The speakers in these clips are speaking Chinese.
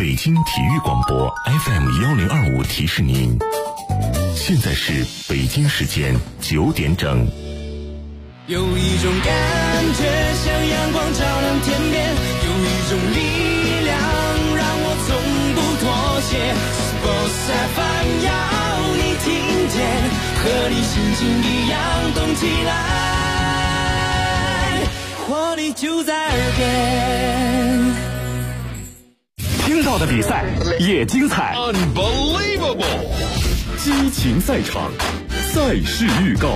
北京体育广播 FM1025提示您，现在是北京时间9点整。 有一种感觉像阳光照亮天边，有一种力量让我从不妥协。Sports FM 要你听见，和你心情一样动起来，活力就在耳边。 听到的比赛也精彩 Unbelievable 激情赛场，赛事预告。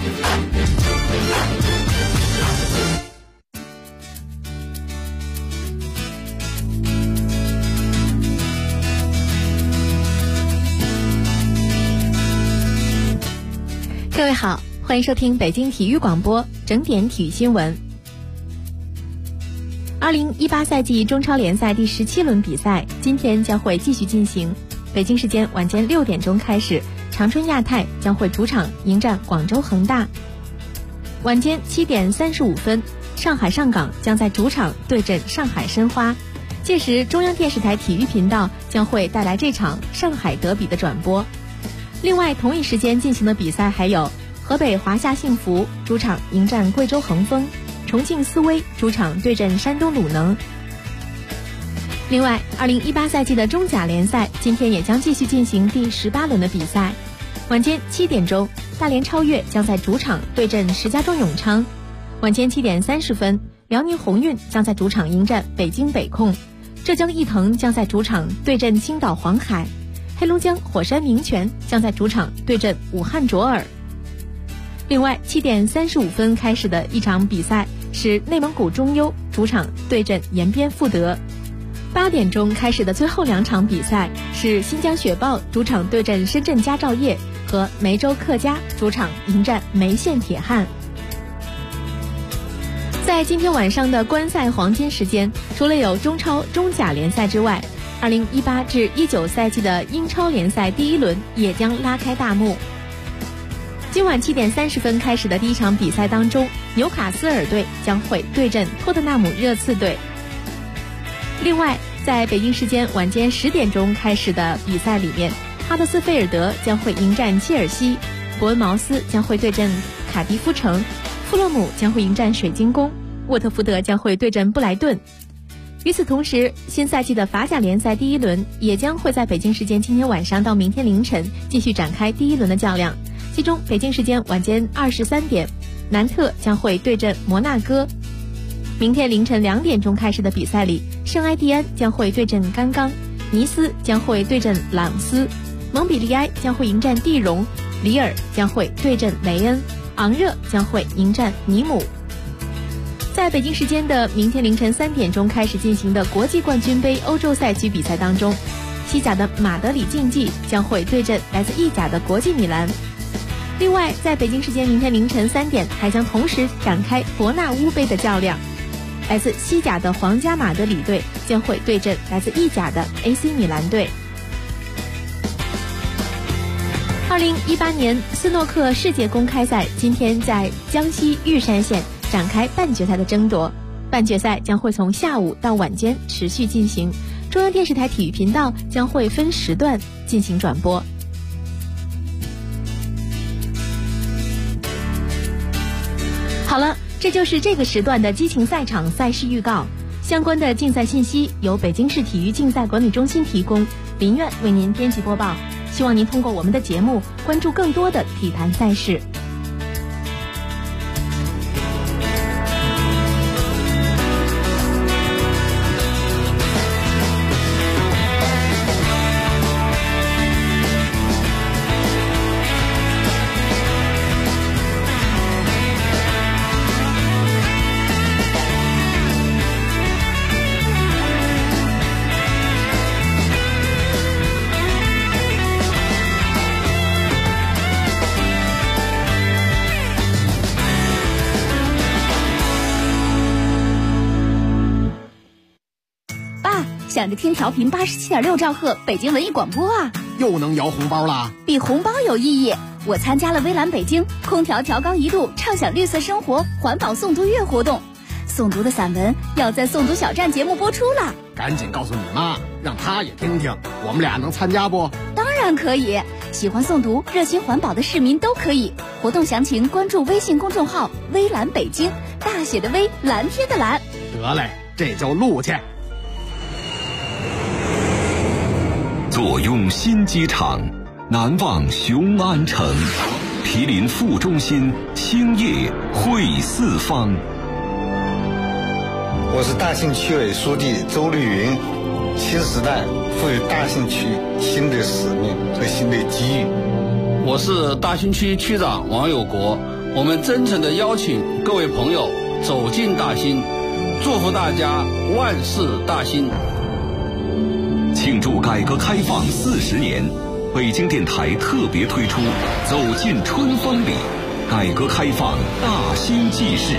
各位好，欢迎收听北京体育广播整点体育新闻。2018赛季中超联赛第17轮比赛今天将会继续进行，北京时间晚间6点钟开始，长春亚泰将会主场迎战广州恒大。晚间7点35分，上海上港将在主场对阵上海申花，届时中央电视台体育频道将会带来这场上海德比的转播。另外同一时间进行的比赛还有河北华夏幸福主场迎战贵州恒丰，重庆斯威主场对阵山东鲁能。另外2018赛季的中甲联赛今天也将继续进行第18轮的比赛，晚间7点钟，大连超越将在主场对阵石家庄永昌，晚间7点30分，辽宁宏运将在主场迎战北京北控，浙江毅腾将在主场对阵青岛黄海，黑龙江火山明泉将在主场对阵武汉卓尔。另外7点35分开始的一场比赛是内蒙古中优主场对阵延边富德。8点钟开始的最后2场比赛是新疆雪豹主场对阵深圳佳兆业和梅州客家主场迎战梅县铁汉。在今天晚上的观赛黄金时间，除了有中超、中甲联赛之外，2018至19赛季的英超联赛第1轮也将拉开大幕。今晚7点30分开始的第一场比赛当中，纽卡斯尔队将会对阵托特纳姆热刺队。另外在北京时间晚间10点钟开始的比赛里面，哈德斯菲尔德将会迎战切尔西，伯恩茅斯将会对阵卡迪夫城，富勒姆将会迎战水晶宫，沃特福德将会对阵布莱顿。与此同时，新赛季的法甲联赛第1轮也将会在北京时间今天晚上到明天凌晨继续展开第1轮的较量，其中北京时间晚间23点，南特将会对阵摩纳哥。明天凌晨2点钟开始的比赛里，圣埃蒂安将会对阵甘刚，尼斯将会对阵朗斯，蒙彼利埃将会迎战蒂荣，里尔将会对阵雷恩，昂热将会迎战尼姆。在北京时间的明天凌晨3点钟开始进行的国际冠军杯欧洲赛区比赛当中，西甲的马德里竞技将会对阵来自意甲的国际米兰。另外在北京时间明天凌晨3点还将同时展开伯纳乌杯的较量，来自西甲的皇家马德里队将会对阵来自意甲的 AC 米兰队。2018年斯诺克世界公开赛今天在江西玉山县展开半决赛的争夺，半决赛将会从下午到晚间持续进行，中央电视台体育频道将会分时段进行转播。好了，这就是这个时段的激情赛场赛事预告，相关的竞赛信息由北京市体育竞赛管理中心提供，林苑为您编辑播报，希望您通过我们的节目关注更多的体坛赛事。 想着听调频87.6兆赫北京文艺广播啊， 又能摇红包啦！ 比红包有意义。我参加了微蓝北京空调调高1度，畅享绿色生活环保送度月活动。 诵读的散文要在诵读小站节目播出了。 赶紧告诉你妈，让她也听听，我们俩能参加不？ 当然可以，喜欢诵读、热心环保的市民都可以。活动详情关注微信公众号“微蓝北京”，大写的微，蓝天的蓝。 得嘞，这就录去。 坐拥新机场，难忘雄安城，毗邻副中心，兴业汇四方。 我是大兴区委书记周绿云。新时代赋予大兴区新的使命和新的机遇。 我是大兴区区长王有国。我们真诚地邀请各位朋友走进大兴，祝福大家万事大兴。 庆祝改革开放40年，北京电台特别推出《走进春风里》，改革开放大兴纪事。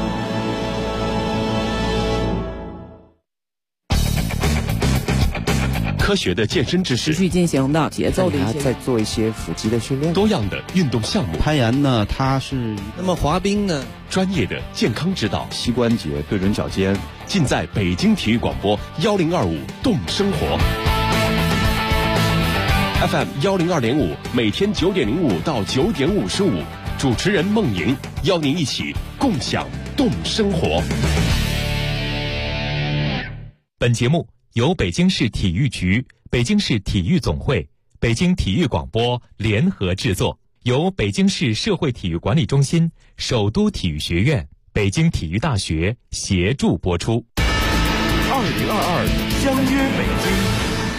科学的健身知识， 持续进行的节奏的一些， 在做一些腹肌的训练， 多样的运动项目。 攀岩呢，它是那么滑冰呢， 专业的健康指导， 膝关节、对准脚尖， 尽在北京体育广播1025动生活 FM 102.5，每天9点05到9点55，主持人孟莹邀您一起共享动生活。 本节目由北京市体育局、北京市体育总会、北京体育广播联合制作，由北京市社会体育管理中心、首都体育学院、北京体育大学协助播出。 2022相约北京。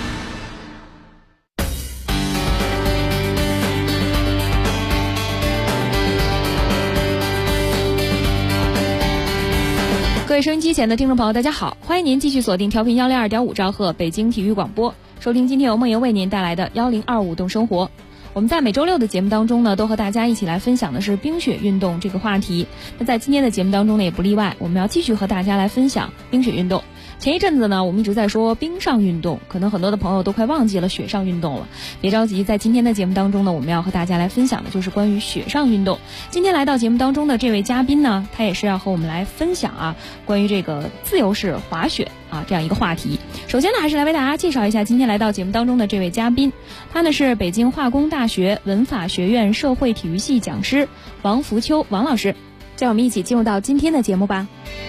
各位收音机前的听众朋友，大家好，欢迎您继续锁定调频102.5兆赫北京体育广播，收听今天由梦莹为您带来的1025动生活。我们在每周六的节目当中呢，都和大家一起来分享的是冰雪运动这个话题。那在今天的节目当中呢，也不例外，我们要继续和大家来分享冰雪运动。前一阵子呢，我们一直在说冰上运动，可能很多的朋友都快忘记了雪上运动了。别着急，在今天的节目当中呢，我们要和大家来分享的就是关于雪上运动。今天来到节目当中的这位嘉宾呢，他也是要和我们来分享关于这个自由式滑雪这样一个话题。首先呢，还是来为大家介绍一下今天来到节目当中的这位嘉宾，他呢是北京化工大学文法学院社会体育系讲师王福秋王老师。让我们一起进入到今天的节目吧。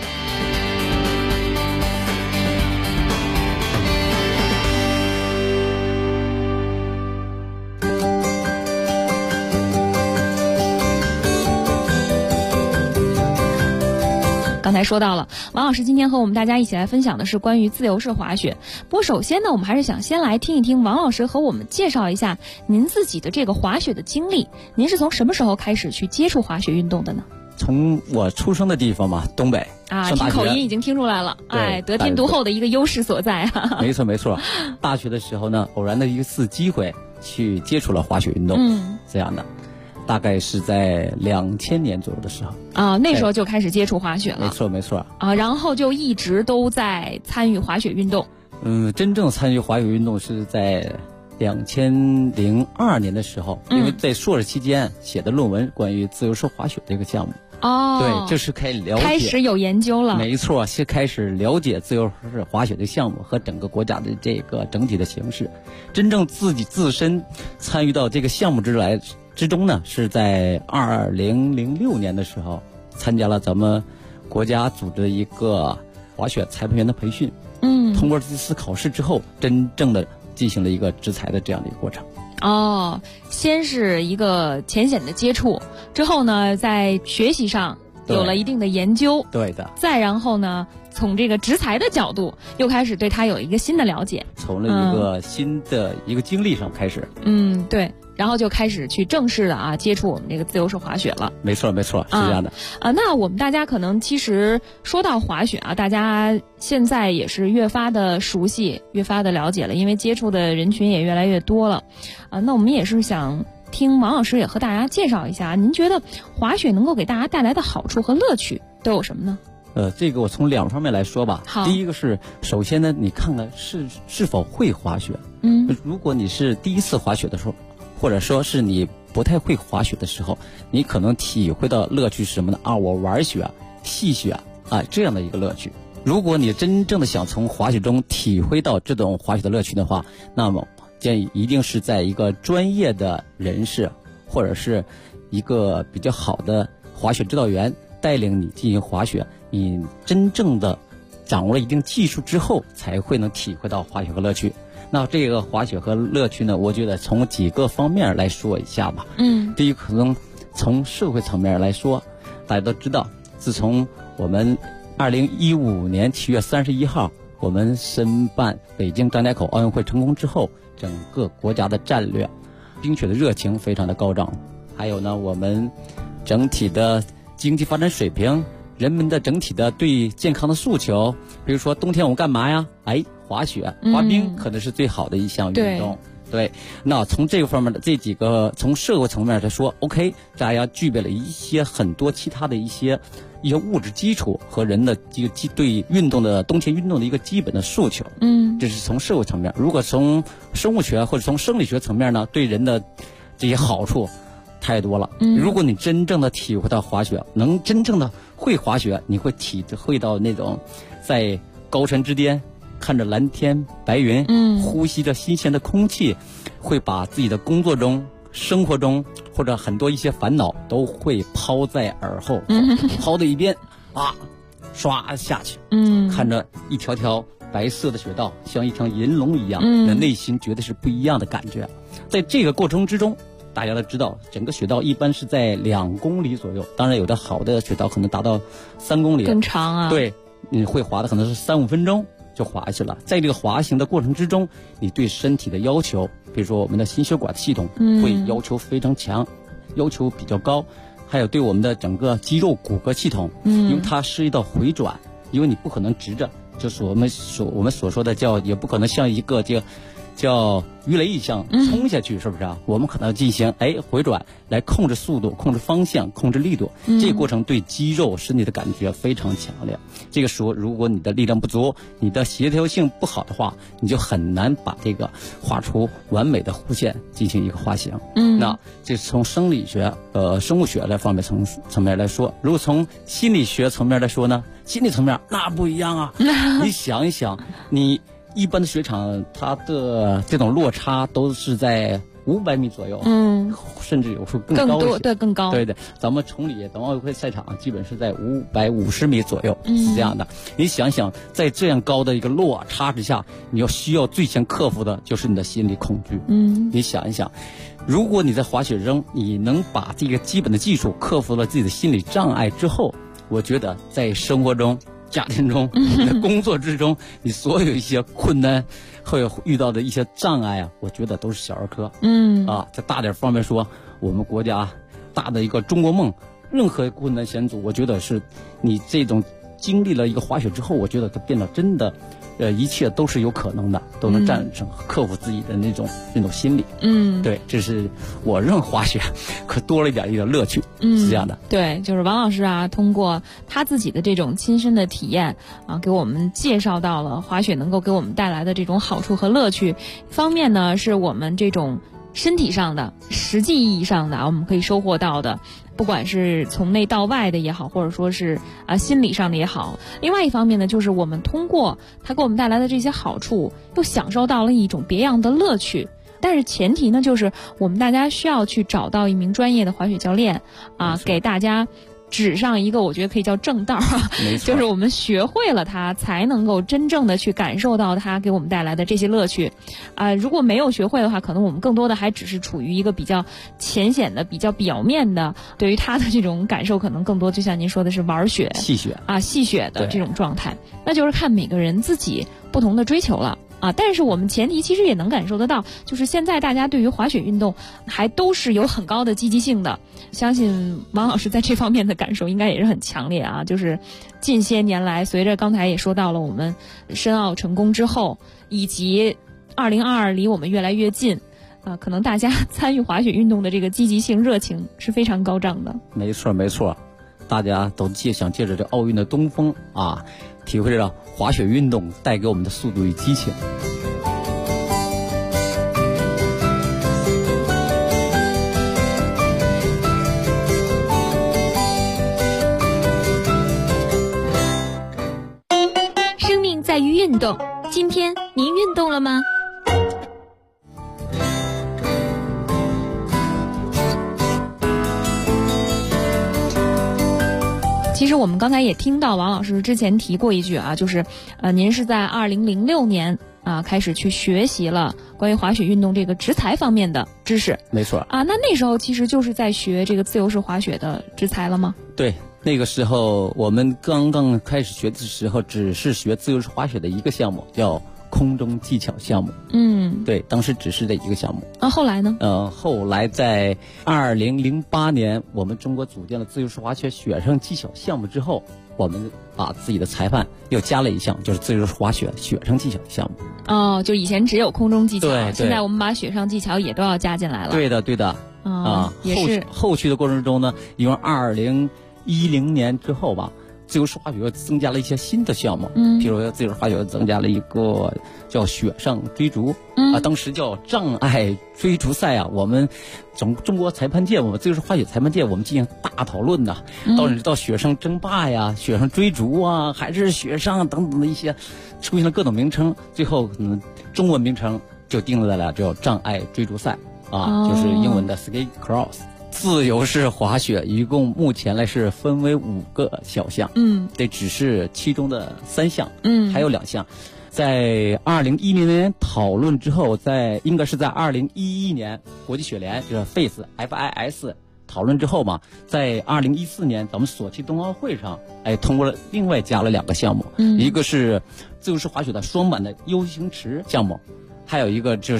刚才说到了，王老师今天和我们大家一起来分享的是关于自由式滑雪。不过首先呢，我们还是想先来听一听王老师和我们介绍一下您自己的这个滑雪的经历。您是从什么时候开始去接触滑雪运动的呢？ 从我出生的地方嘛，东北听口音已经听出来了，得天独厚的一个优势所在没错没错。大学的时候呢，偶然的一次机会去接触了滑雪运动，这样的。大概是在2000年左右的时候那时候就开始接触滑雪了。 没错没错然后就一直都在参与滑雪运动。 真正参与滑雪运动是在2002年的时候，因为在硕士期间写的论文关于自由式滑雪的一个项目。对，这是开始有研究了。 没错，是开始了解自由式滑雪的项目和整个国家的这个整体的形势。真正自己自身参与到这个项目之中呢，是在2006年的时候参加了咱们国家组织的一个滑雪裁判员的培训。通过这次考试之后，真正的进行了一个执裁的这样的一个过程。 先是一个浅显的接触，之后呢，在学习上有了一定的研究。 对的。 再然后呢，从这个执裁的角度，又开始对他有一个新的了解。 从了一个新的一个经历上开始。 对。然后就开始去正式的接触我们这个自由式滑雪了。 没错没错，是这样的。 那我们大家可能其实说到滑雪大家现在也是越发的熟悉，越发的了解了，因为接触的人群也越来越多了。那我们也是想听王老师也和大家介绍一下，您觉得滑雪能够给大家带来的好处和乐趣都有什么呢？ 这个我从2方面来说吧。 好。 第一个是，首先呢，你看看是否会滑雪。如果你是第一次滑雪的时候，或者说是你不太会滑雪的时候，你可能体会到乐趣是什么呢？我玩雪、戏雪这样的一个乐趣。如果你真正的想从滑雪中体会到这种滑雪的乐趣的话，那么建议一定是在一个专业的人士或者是一个比较好的滑雪指导员带领你进行滑雪，你真正的掌握了一定技术之后，才会能体会到滑雪和乐趣。那这个滑雪和乐趣呢，我觉得从几个方面来说一下吧。第一，可能从社会层面来说，大家都知道，自从我们2015年7月31号我们申办北京张家口奥运会成功之后，整个国家的战略冰雪的热情非常的高涨，还有呢，我们整体的经济发展水平，人们的整体的对健康的诉求，比如说冬天我们干嘛呀？滑雪滑冰可能是最好的一项运动。对，那从这个方面的这几个从社会层面来说 OK， 大家具备了很多其他的一些物质基础和人的这个对运动的冬天运动的一个基本的诉求。这是从社会层面。如果从生物学或者从生理学层面呢，对人的这些好处太多了。如果你真正的体会到滑雪，能真正的会滑雪，你会体会到那种在高山之巅看着蓝天白云，呼吸着新鲜的空气，会把自己的工作中生活中或者很多一些烦恼都会抛在耳后，抛到一边刷下去，看着一条条白色的雪道像一条银龙一样，内心绝对是不一样的感觉。在这个过程之中，大家都知道整个雪道一般是在2公里左右，当然有的好的雪道可能达到3公里更长啊。 对，你会滑的可能是3-5分钟就滑下去了。在这个滑行的过程之中，你对身体的要求，比如说我们的心血管系统会要求非常强，要求比较高，还有对我们的整个肌肉骨骼系统，因为它涉及到回转，因为你不可能直着，就是我们所说的也不可能像一个叫鱼雷一样冲下去，是不是啊？我们可能进行回转来控制速度、控制方向、控制力度，这个过程对肌肉身体的感觉非常强烈。这个时候如果你的力量不足，你的协调性不好的话，你就很难把这个画出完美的弧线进行一个滑行。那这是从生理学生物学的方面层面来说。如果从心理学层面来说呢，心理层面那不一样啊。你想一想，你一般的雪场它的这种落差都是在500米左右，甚至有时候更高一些， 对，更高。 对，咱们崇礼等奥运会赛场基本是在550米左右，是这样的。你想想，在这样高的一个落差之下，你需要最先克服的就是你的心理恐惧。你想一想，如果你在滑雪中你能把这个基本的技术克服了自己的心理障碍之后，我觉得在生活中、家庭中、你的工作之中，你所有一些困难会遇到的一些障碍啊，我觉得都是小儿科。在大点方面说，我们国家大的一个中国梦，任何困难险阻，我觉得是你这种经历了一个滑雪之后，我觉得它变得真的一切都是有可能的，都能战胜克服自己的那种心理。对，这是我认为滑雪可多了一点乐趣，是这样的。 对，就是王老师啊，通过他自己的这种亲身的体验啊，给我们介绍到了滑雪能够给我们带来的这种好处和乐趣。一方面呢，是我们这种身体上的实际意义上的我们可以收获到的，不管是从内到外的也好，或者说是心理上的也好。另外一方面呢，就是我们通过它给我们带来的这些好处，又享受到了一种别样的乐趣。但是前提呢，就是我们大家需要去找到一名专业的滑雪教练啊，给大家指上一个我觉得可以叫正道就是我们学会了它，才能够真正的去感受到它给我们带来的这些乐趣如果没有学会的话，可能我们更多的还只是处于一个比较浅显的、比较表面的，对于它的这种感受，可能更多就像您说的是玩雪、戏雪的这种状态。那就是看每个人自己不同的追求了。但是我们前提其实也能感受得到，就是现在大家对于滑雪运动还都是有很高的积极性的。相信王老师在这方面的感受应该也是很强烈啊。就是近些年来，随着刚才也说到了我们申奥成功之后，以及2022离我们越来越近可能大家参与滑雪运动的这个积极性、热情是非常高涨的。 没错，大家都想借着这奥运的东风体会着滑雪运动带给我们的速度与激情。 在于运动。今天您运动了吗？其实我们刚才也听到王老师之前提过一句啊，就是您是在2006年开始去学习了关于滑雪运动这个直裁方面的知识。 没错啊，那时候其实就是在学这个自由式滑雪的直裁了吗？ 对，那个时候我们刚刚开始学的时候，只是学自由式滑雪的一个项目，叫空中技巧项目。对，当时只是这一个项目。 后来呢？ 后来在2008年，我们中国组建了自由式滑雪雪上技巧项目之后，我们把自己的裁判又加了一项，就是自由式滑雪雪上技巧项目。 就以前只有空中技巧， 对， 现在我们把雪上技巧也都要加进来了。 对的。 也是后续的过程中呢，因为2010年之后吧，自由式滑雪又增加了一些新的项目，比如自由式滑雪增加了一个叫雪上追逐，当时叫障碍追逐赛啊。我们中国裁判界，我们自由式滑雪裁判界，我们进行大讨论的，到雪上争霸呀、雪上追逐啊，还是雪上等等的一些，出现了各种名称，最后中文名称就定在了叫障碍追逐赛就是英文的 ski cross。自由式滑雪一共目前来是分为5个小项，这只是其中的3项，还有2项。在2010年讨论之后，应该是在2011年国际雪联就是 FIS 讨论之后嘛，在2014年咱们索契冬奥会上，通过了另外加了2个项目，一个是自由式滑雪的双板的 U 型池项目，还有一个就是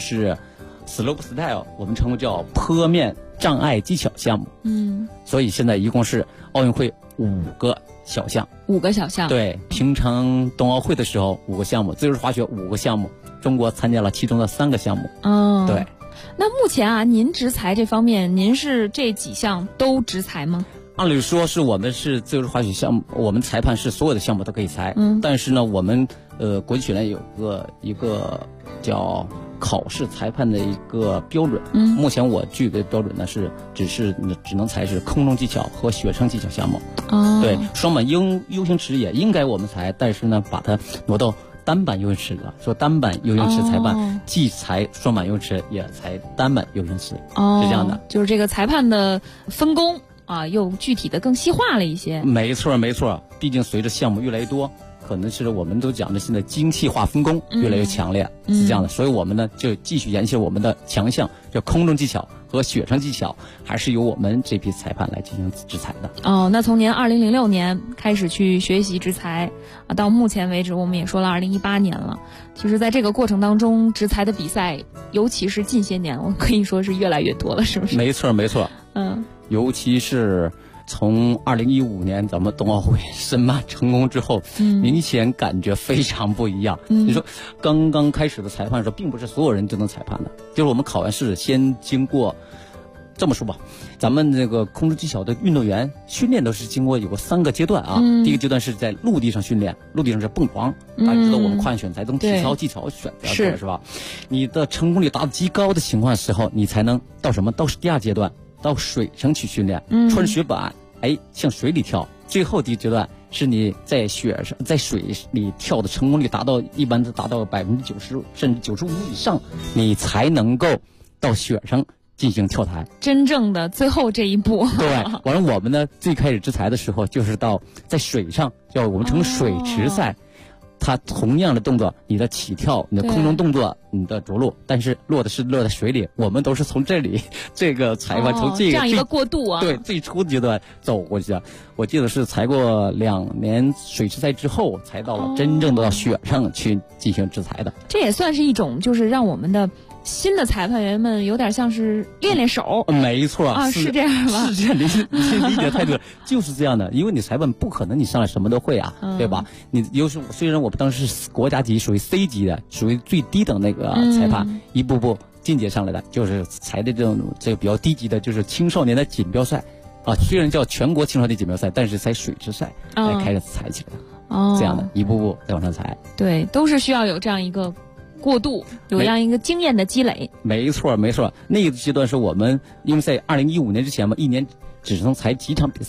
slope style， 我们称为叫坡面障碍技巧项目。所以现在一共是奥运会5个小项。 5个小项。 对，平常冬奥会的时候5个项目，自由式滑雪5个项目，中国参加了其中的3个项目。对。 那目前您直裁这方面，您是这几项都直裁吗？ 按理说是我们是自由式滑雪项目，我们裁判是所有的项目都可以裁。但是呢，我们国际雪联有一个叫考试裁判的一个标准。目前我具备的标准呢只能裁是空中技巧和雪上技巧项目。对，双板 U 型池也应该我们裁，但是呢把它挪到单板 U 型池了，说单板 U 型池裁判既裁双板 U 型池也裁单板 U 型池，是这样的。 就是这个裁判的分工又具体的更细化了一些。 没错，毕竟随着项目越来越多，可能是我们都讲的现在精细化分工越来越强烈，是这样的。所以我们呢就继续研究我们的强项，叫空中技巧和雪上技巧，还是由我们这批裁判来进行直裁的。 那从您2006年开始去学习直裁到目前为止，我们也说了2018年了。其实在这个过程当中，直裁的比赛，尤其是近些年，我可以说是越来越多了，是不是？ 没错。尤其是从2015年咱们冬奥会申办成功之后，明显感觉非常不一样。你说刚刚开始的裁判的时候，并不是所有人都能裁判的，就是我们考完试先经过，这么说吧，咱们这个空中技巧的运动员训练都是经过有个3个阶段第一个阶段是在陆地上训练，陆地上是蹦床，大家知道我们跨选材中体操技巧选择是吧？你的成功率达到极高的情况的时候，你才能到什么？到第2阶段，到水上去训练，穿雪板，向水里跳。最后第一阶段是你在雪上，在水里跳的成功率一般都达到90%甚至95%以上，你才能够到雪上进行跳台。 真正的最后这一步。 对，完了我们呢最开始直裁的时候，就是在水上，叫我们称水池赛。它同样的动作，你的起跳，你的空中动作，你的着陆，但是落在水里，我们都是从这里这个裁判从这样一个过渡对，最初的阶段走过去的。我记得是裁过2年水池赛之后，才到了真正的到雪上去进行直裁的。 这也算是一种，就是让我们的新的裁判员们有点像是练手。 没错是这样吗？ 是这样，你理解太对了，就是这样的。因为你裁判不可能你上来什么都会对吧？你虽然我当时是国家级，属于 C 级的，属于最低等那个裁判，一步步进阶上来的，就是裁的这个比较低级的，就是青少年的锦标赛虽然叫全国青少年锦标赛，但是才水池赛才开始裁起来的，这样的一步步再往上裁。 对，都是需要有这样一个过渡，有这样一个经验的积累。 没错。那个阶段是我们因为在2015年之前嘛，一年只能裁几场比赛，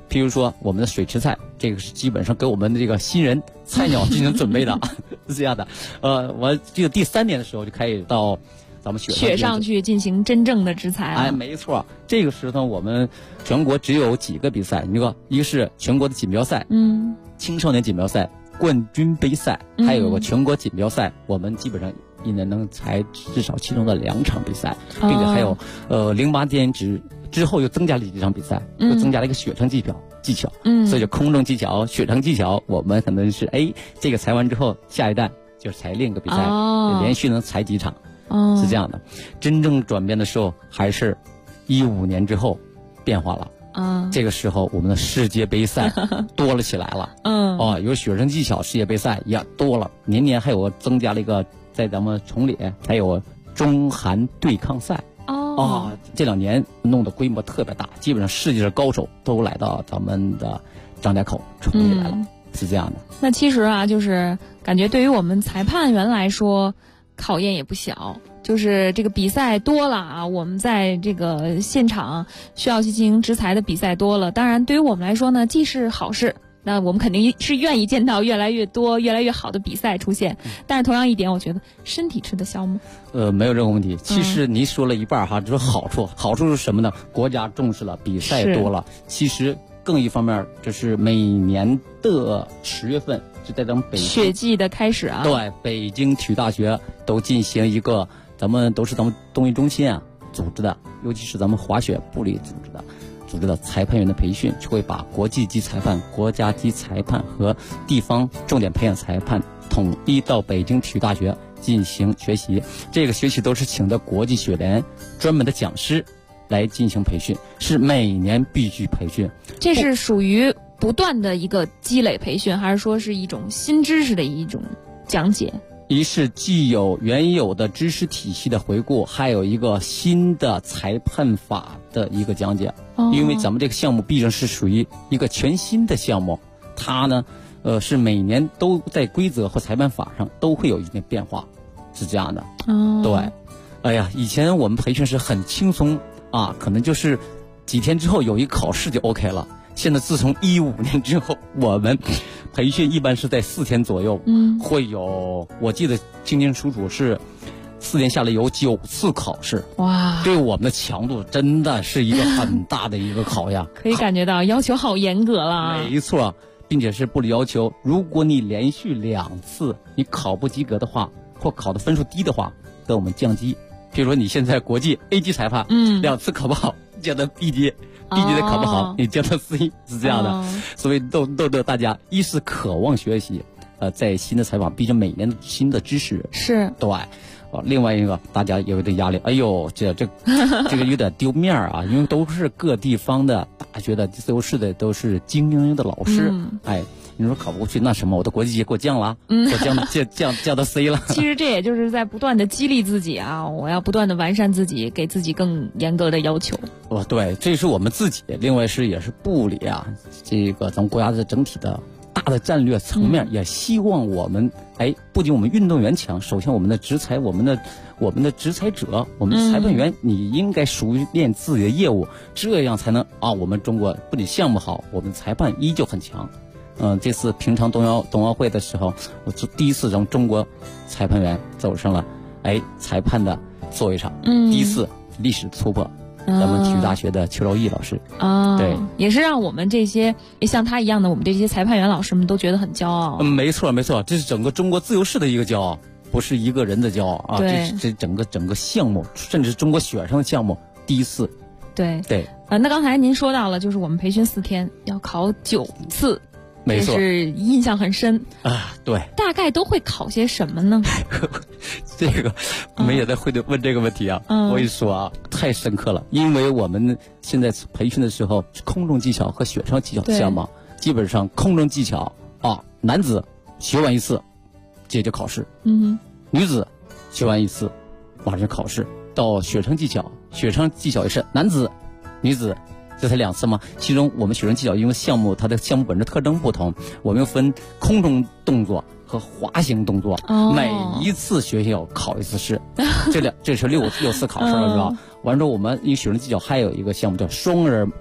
譬如说我们的水池赛，这个是基本上给我们的这个新人菜鸟进行准备的，是这样的。我记得第3年的时候就开始到咱们雪上去进行真正的执裁。 哎，没错，这个时候我们全国只有几个比赛，一个是全国的锦标赛，青少年锦标赛、冠军杯赛，还有个全国锦标赛，我们基本上一年能裁至少其中的2场比赛，并且还有08年之后又增加了几场比赛，又增加了一个雪上技巧，所以就空中技巧、雪上技巧，我们可能是这个裁完之后，下一站就是裁另一个比赛，连续能裁几场，是这样的。真正转变的时候还是15年之后变化了。这个时候我们的世界杯赛多了起来了，有雪上技巧世界杯赛也多了，年年还有增加了一个，在咱们崇礼还有中韩对抗赛。这2年弄得规模特别大，基本上世界的高手都来到咱们的张家口崇礼来了，是这样的。 那其实啊，就是感觉对于我们裁判员来说，考验也不小。就是这个比赛多了啊，我们在这个现场需要进行执裁的比赛多了，当然对于我们来说呢，既是好事，那我们肯定是愿意见到越来越多越来越好的比赛出现，但是同样一点，我觉得身体吃得消吗？ 没有任何问题。其实您说了一半哈，就是好处是什么呢？国家重视了，比赛多了。其实更一方面，就是每年的10月份就在咱们北京雪季的开始啊， 对，北京体育大学都进行一个，咱们东艺中心啊组织的，尤其是咱们滑雪部里组织的裁判员的培训，就会把国际级裁判、国家级裁判和地方重点培养裁判统一到北京体育大学进行学习。这个学习都是请的国际雪联专门的讲师来进行培训，是每年必须培训。 这是属于不断的一个积累培训，还是说是一种新知识的一种讲解？ 一是既有原有的知识体系的回顾，还有一个新的裁判法的一个讲解。因为咱们这个项目毕竟是属于一个全新的项目，它呢，是每年都在规则和裁判法上都会有一定变化，是这样的。对，哎呀，以前我们培训是很轻松啊，可能就是几天之后有一考试就 OK 了。现在自从15年之后，我们培训一般是在4天左右，会有，我记得清清楚楚是4年下来有9次考试。 哇， 对我们的强度真的是一个很大的一个考验， 可以感觉到要求好严格了。 没错，并且是部里要求，如果你连续2次你考不及格的话，或考的分数低的话，跟我们降级。比如说你现在国际 A 级裁判，2次考不好，降到 B 级。B 级的考不好，你降到C，是这样的。所以都大家一是渴望学习，在新的采访，毕竟每年新的知识是对。另外一个大家有点压力，哎呦，这个有点丢面啊，因为都是各地方的大学的自由式的都是精英的老师，你说考不过去，那什么，我的国际级给我降了，我降到 C 了。 其实这也就是在不断的激励自己啊，我要不断的完善自己，给自己更严格的要求。 对，这是我们自己，另外也是部里啊，这个咱们国家的整体的大的战略层面，也希望我们不仅我们运动员强，首先我们的执裁，我们的执裁者，我们裁判员，你应该熟练自己的业务，这样才能我们中国不仅项目好，我们裁判依旧很强。这次平昌冬奥会的时候，我第一次让中国裁判员走上了裁判的座位上，第一次历史突破。咱们体育大学的邱兆义老师对， 也是让我们这些像他一样的我们这些裁判员老师们都觉得很骄傲。 没错，这是整个中国自由式的一个骄傲，不是一个人的骄傲啊！这整个项目，甚至是中国雪上的项目第一次。对， 那刚才您说到了，就是我们培训4天要考9次。 没错， 是印象很深啊。对， 大概都会考些什么呢？ 这个我们也在会问这个问题啊。我跟你说啊，太深刻了，因为我们现在培训的时候，空中技巧和雪上技巧的项目，基本上空中技巧男子学完1次，接着考试。女子学完1次，马上考试。到雪上技巧也是男子、女子。这才2次吗？其中我们雪上技巧，因为它的项目本质特征不同，我们又分空中动作和滑行动作，每一次学校考1次试，这是6次考试了，是吧？完之后我们因为雪上技巧还有一个项目叫双人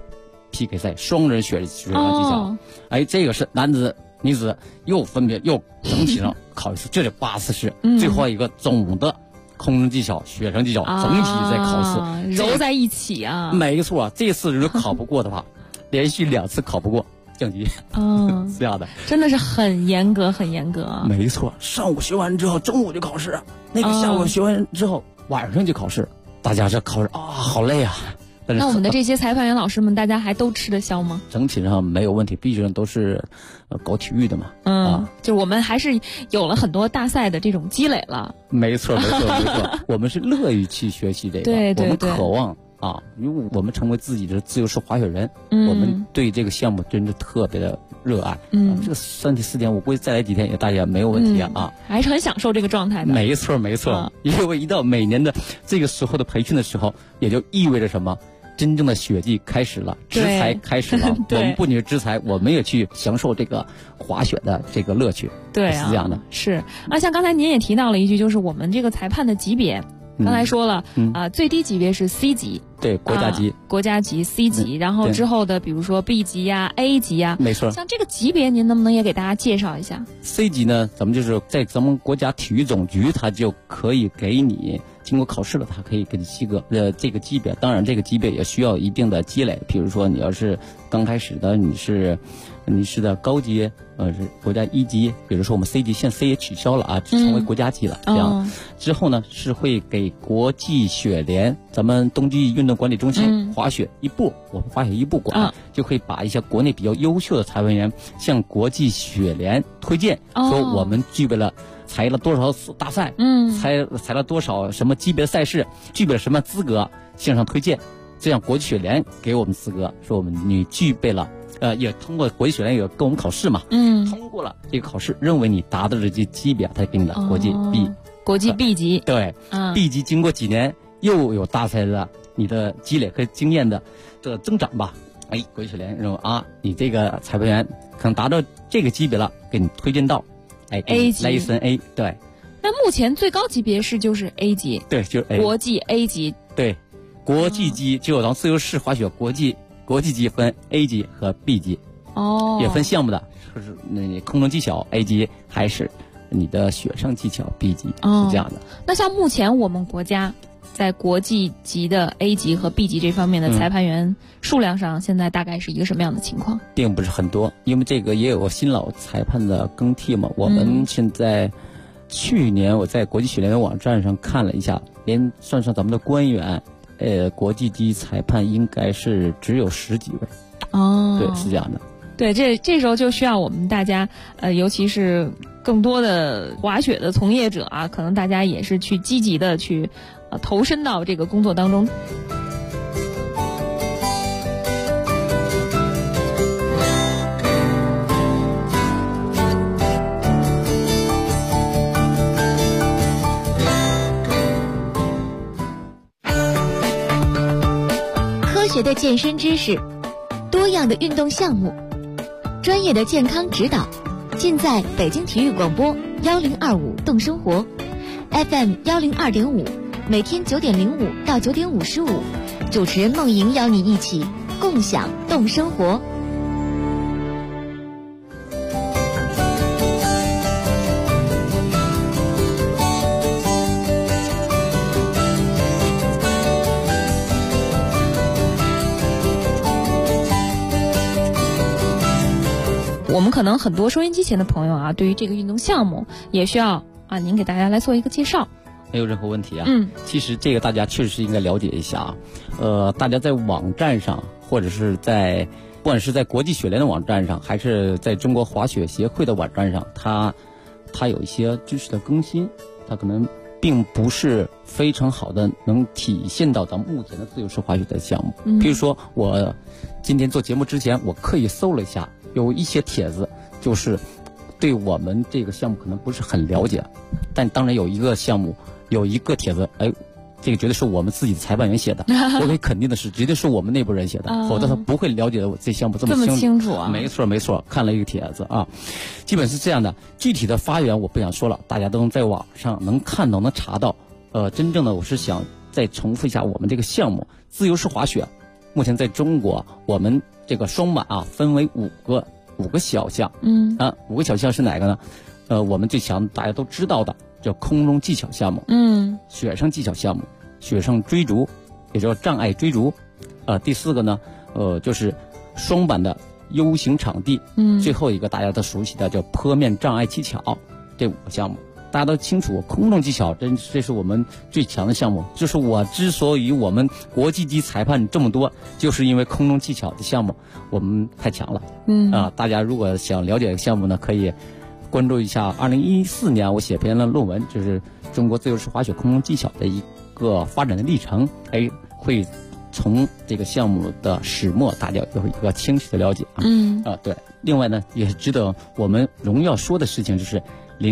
PK 赛，双人雪上技巧。哎，这个是男子、女子又分别又整体上考一次，这是8次试，最后一个总的空中技巧、雪上技巧总体在考试， 揉在一起啊。 没错，这次如果考不过的话，连续2次考不过。降级，是这样的， 真的是很严格，很严格啊。 没错，上午学完之后，中午就考试，那个下午学完之后，晚上就考试。大家这考试好累啊！ 那我们的这些裁判员老师们，大家还都吃得消吗？ 整体上没有问题，毕竟都是搞体育的嘛。 就我们还是有了很多大赛的这种积累了。 没错，我们是乐于去学习这个， 对， 我们渴望。因为我们成为自己的自由式滑雪人，我们对这个项目真的特别的热爱。这个3天4天，我估计再来几天也大家没有问题啊。 还是很享受这个状态的。 没错，因为一到每年的这个时候的培训的时候，也就意味着什么？真正的雪季开始了，织材开始了。我们不仅是织材，我们也去享受这个滑雪的这个乐趣。 对， 是这样的。 是像刚才您也提到了一句，就是我们这个裁判的级别。刚才说了，最低级别是 C 级， 对，国家级， 国家级 C 级，然后之后的比如说 B 级呀、A 级呀， 没错。 像这个级别，您能不能也给大家介绍一下 ？C 级呢，咱们就是在咱们国家体育总局，它就可以给你经过考试了，它可以给你这个级别。当然，这个级别也需要一定的积累。比如说，你要是刚开始的，你是的高级，是国家1级。比如说我们 C 级，现在 C 也取消了啊，成为国家级了。这样之后呢，是会给国际雪联，咱们冬季运动管理中心滑雪一部，我们滑雪一部管，就可以把一些国内比较优秀的裁判员向国际雪联推荐，说我们具备了。裁了多少大赛？裁了多少什么级别赛事？具备了什么资格？向上推荐，这样国际雪联给我们资格，说你具备了，也通过国际雪联也跟我们考试嘛，通过了这个考试，认为你达到了这级别，他给你了国际 B， 国际 B 级， 对，B 级经过几年又有大赛的你的积累和经验的增长吧，国际雪联认为你这个裁判员可能达到这个级别了，给你推荐到。 A 级 ，License A， 对。 那目前最高级别就是 A 级， 对，就是 A， 国际 A 级， 对，国际级就咱们自由式滑雪国际级分 A 级和 B 级，也分项目的，就是那空中技巧 A 级，还是你的雪上技巧 B 级，是这样的。 那像目前我们国家在国际级的 A 级和 B 级这方面的裁判员数量上，现在大概是一个什么样的情况？ 并不是很多，因为这个也有新老裁判的更替嘛。我们现在去年我在国际雪联的网站上看了一下，连算上咱们的官员，国际级裁判应该是只有10几位。对，是这样的。 对，这时候就需要我们大家，尤其是更多的滑雪的从业者啊，可能大家也是去积极的去投身到这个工作当中。 科学的健身知识，多样的运动项目，专业的健康指导，尽在北京体育广播1025动生活 FM 102.5，每天9点05到9点55，主持人梦莹邀你一起共享动生活。 我们可能很多收音机前的朋友啊，对于这个运动项目也需要您给大家来做一个介绍。 没有任何问题啊。其实这个大家确实是应该了解一下啊。大家在网站上，或者是不管是在国际雪联的网站上，还是在中国滑雪协会的网站上，它有一些知识的更新，它可能并不是非常好的能体现到咱们目前的自由式滑雪的项目。比如说我今天做节目之前，我刻意搜了一下，有一些帖子就是对我们这个项目可能不是很了解，但当然有一个项目有一个帖子，这个绝对是我们自己的裁判员写的，我可以肯定的是，绝对是我们内部人写的，否则他不会了解我这项目这么清楚啊。 没错，看了一个帖子啊，基本是这样的。具体的发源我不想说了，大家都能在网上能看到能查到。真正的我是想再重复一下我们这个项目自由式滑雪，目前在中国我们这个双板啊分为五个小项。5个小项是哪个呢？我们最强大家都知道的叫空中技巧项目，雪上技巧项目，雪上追逐，也叫障碍追逐。第4个呢，就是双板的 U 型场地，最后一个大家都熟悉的叫坡面障碍技巧。这5个项目大家都清楚，空中技巧这是我们最强的项目。就是我之所以我们国际级裁判这么多，就是因为空中技巧的项目我们太强了。大家如果想了解这个项目呢，可以关注一下2014年我写篇了论文，就是中国自由式滑雪空中技巧的一个发展的历程，会从这个项目的始末大家有一个清晰的了解。对。另外呢，也值得我们荣耀说的事情就是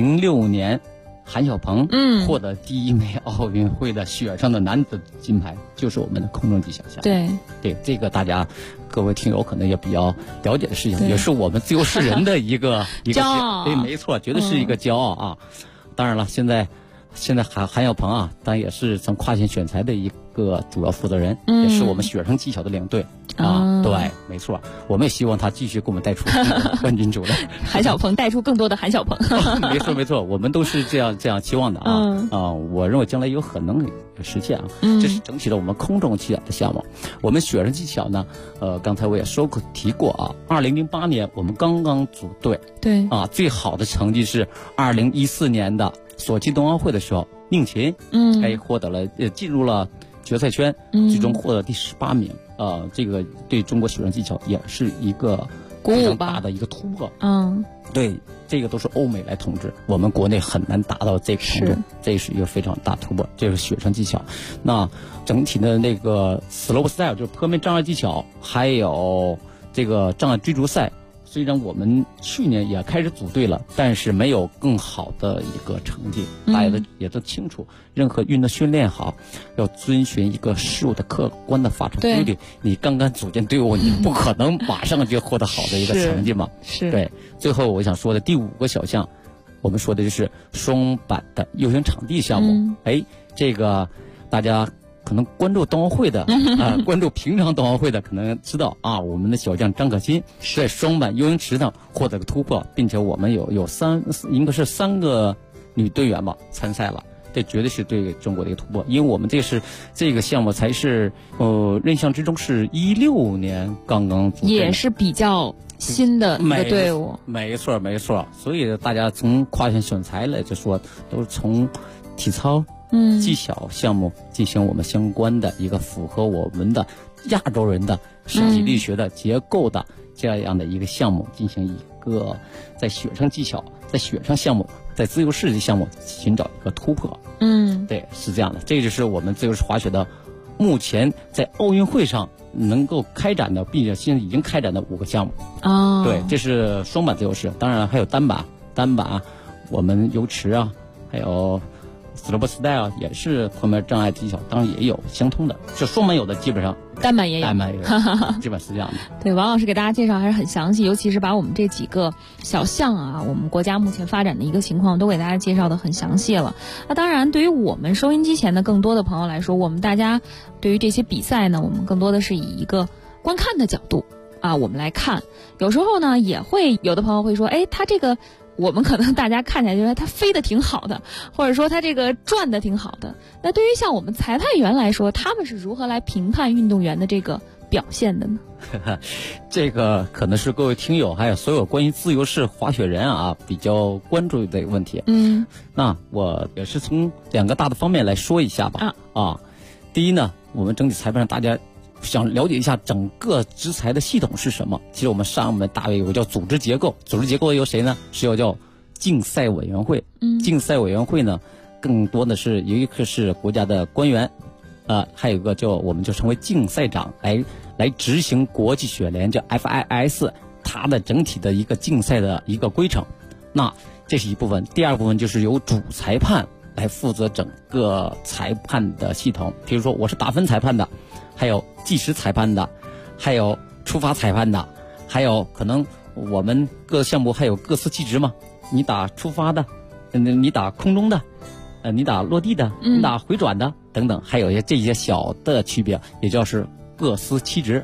06年韩晓鹏获得第1枚奥运会的雪上的男子金牌，就是我们的空中技巧项。对，这个大家各位听友可能也比较了解的事情，也是我们自由式人的一个骄傲。 对，没错，绝对是一个骄傲啊。当然了，现在韩晓鹏啊，当然也是从跨线选材的一个主要负责人，也是我们雪上技巧的领队。对，没错，我们也希望他继续给我们带出冠军主任。 韩晓鹏带出更多的韩晓鹏。 没错，我们都是这样期望的啊。我认为将来有可能实现啊。这是整体的我们空中技巧的项目。我们雪上技巧呢，刚才我也提过啊，2008年我们刚刚组队。 对啊，最好的成绩是2014年的索契冬奥会的时候，宁琴获得了进入了决赛圈，最终获得第18名。这个对中国雪上技巧也是一个非常大的一个突破。对，这个都是欧美来统治，我们国内很难达到这个程度，这是一个非常大突破。这是雪上技巧。那整体的那个 slope style 就是坡面障碍技巧，还有这个障碍追逐赛，虽然我们去年也开始组队了，但是没有更好的一个成绩。大家也都清楚，任何运动训练好，要遵循一个事物的客观的发展规律。你刚刚组建队伍，你不可能马上就获得好的一个成绩嘛。对。最后我想说的第5个小项，我们说的就是双板的 U 型场地项目。这个大家可能关注冬奥会的关注平常冬奥会的可能知道啊，我们的小将张可欣在双板 U 型池上获得个突破，并且我们有应该是3个女队员吧参赛了。这绝对是对中国的一个突破，因为我们这个项目才是印象之中是16年刚刚组队，也是比较新的一个队伍。 没错。所以大家从跨线选材来就说，都是从体操技巧项目进行我们相关的一个符合我们的亚洲人的身体力学的结构的这样的一个项目，进行一个在雪上技巧、在雪上项目、在自由式的项目寻找一个突破。对，是这样的。这就是我们自由式滑雪的目前在奥运会上能够开展的，并且现在已经开展的5个项目。对，这是双板自由式，当然还有单板，我们游池啊，还有slope style 也是坡面障碍技巧，当然也有相通的，就双板有的基本上单板也有， 基本是这样的。 对，王老师给大家介绍还是很详细，尤其是把我们这几个小项啊，我们国家目前发展的一个情况都给大家介绍的很详细了。那当然，对于我们收音机前的更多的朋友来说，我们大家对于这些比赛呢，我们更多的是以一个观看的角度啊，我们来看。有时候呢，也会有的朋友会说，他这个。我们可能大家看起来觉得它飞得挺好的，或者说它这个转得挺好的。那对于像我们裁判员来说，他们是如何来评判运动员的这个表现的呢？ 这个可能是各位听友还有所有关于自由式滑雪人啊比较关注的一个问题。那我也是从2个大的方面来说一下吧。第一呢，我们整体裁判上大家想了解一下整个执裁的系统是什么。其实我们上面大约有个叫组织结构，组织结构由谁呢？是要叫竞赛委员会。竞赛委员会呢，更多的是有一个是国家的官员，还有一个我们就称为竞赛长来执行国际雪联叫 FIS 它的整体的一个竞赛的一个规程。那这是一部分。第二部分就是由主裁判来负责整个裁判的系统。比如说我是打分裁判的，还有计时裁判的，还有出发裁判的，还有可能我们各项目还有各司其职嘛。你打出发的，你打空中的，你打落地的，你打回转的等等，还有这些小的区别，也就是各司其职。